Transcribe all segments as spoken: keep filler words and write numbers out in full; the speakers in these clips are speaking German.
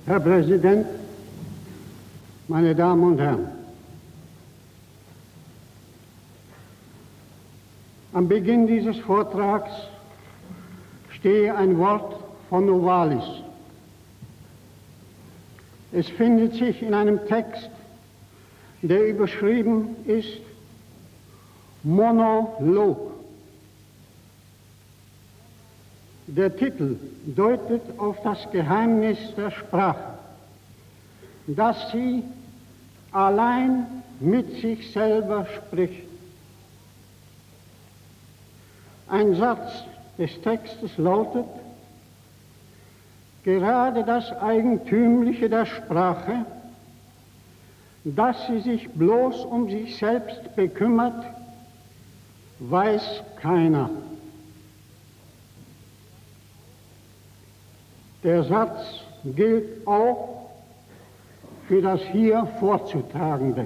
Herr Präsident, meine Damen und Herren! Am Beginn dieses Vortrags stehe ein Wort von Novalis. Es findet sich in einem Text, der überschrieben ist Monolog. Der Titel deutet auf das Geheimnis der Sprache, dass sie allein mit sich selber spricht. Ein Satz des Textes lautet: Gerade das Eigentümliche der Sprache, dass sie sich bloß um sich selbst bekümmert, weiß keiner. Der Satz gilt auch für das hier Vorzutragende.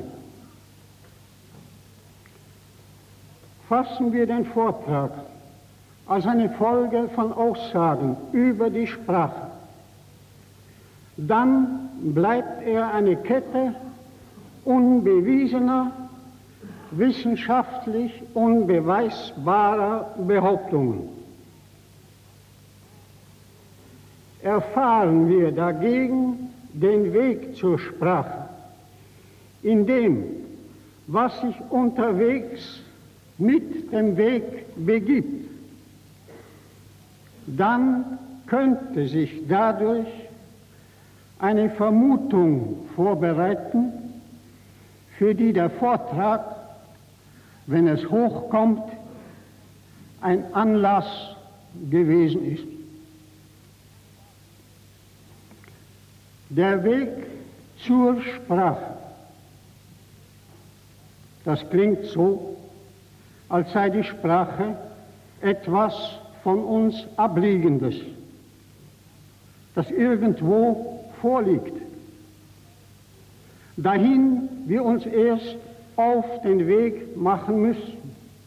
Fassen wir den Vortrag als eine Folge von Aussagen über die Sprache, dann bleibt er eine Kette unbewiesener, wissenschaftlich unbeweisbarer Behauptungen. Erfahren wir dagegen den Weg zur Sprache, in dem, was sich unterwegs mit dem Weg begibt, dann könnte sich dadurch eine Vermutung vorbereiten, für die der Vortrag, wenn es hochkommt, ein Anlass gewesen ist. Der Weg zur Sprache. Das klingt so, als sei die Sprache etwas von uns Abliegendes, das irgendwo vorliegt, dahin wir uns erst auf den Weg machen müssen.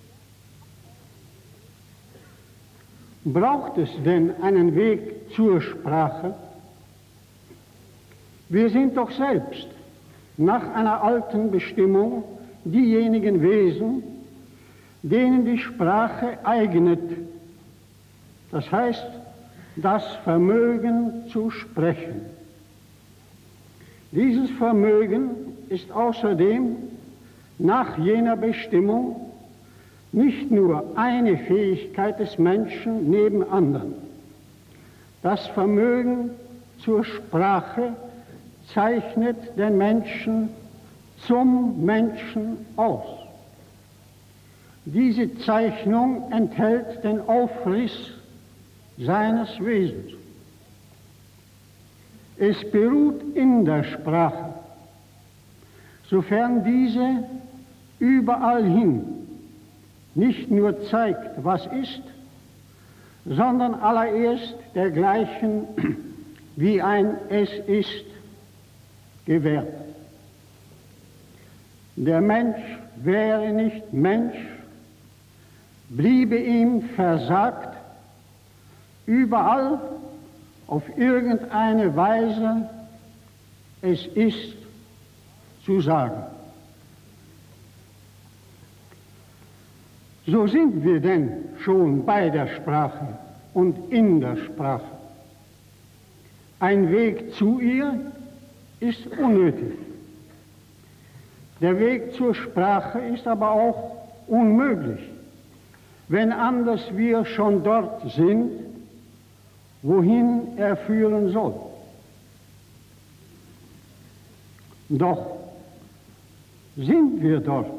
Braucht es denn einen Weg zur Sprache? Wir sind doch selbst nach einer alten Bestimmung diejenigen Wesen, denen die Sprache eignet, das heißt, das Vermögen zu sprechen. Dieses Vermögen ist außerdem nach jener Bestimmung nicht nur eine Fähigkeit des Menschen neben anderen. Das Vermögen zur Sprache zeichnet den Menschen zum Menschen aus. Diese Zeichnung enthält den Aufriss seines Wesens. Es beruht in der Sprache, sofern diese überall hin nicht nur zeigt, was ist, sondern allererst dergleichen wie ein Es ist gewährt. Der Mensch wäre nicht Mensch, bliebe ihm versagt, überall auf irgendeine Weise es ist zu sagen. So sind wir denn schon bei der Sprache und in der Sprache. Ein Weg zu ihr ist unnötig. Der Weg zur Sprache ist aber auch unmöglich, wenn anders wir schon dort sind, wohin er führen soll. Doch sind wir dort?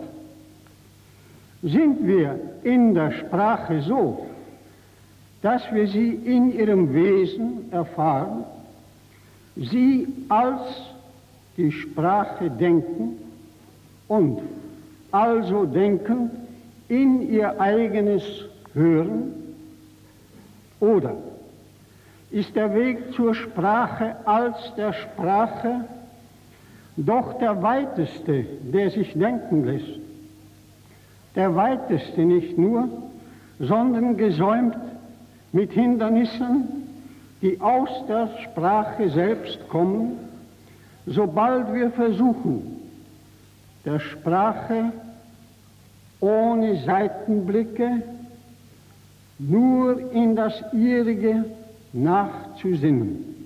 Sind wir in der Sprache so, dass wir sie in ihrem Wesen erfahren, sie als die Sprache denken und also denken in ihr eigenes Hören? Oder ist der Weg zur Sprache als der Sprache doch der weiteste, der sich denken lässt? Der weiteste nicht nur, sondern gesäumt mit Hindernissen, die aus der Sprache selbst kommen, sobald wir versuchen, der Sprache ohne Seitenblicke nur in das ihrige nachzusinnen.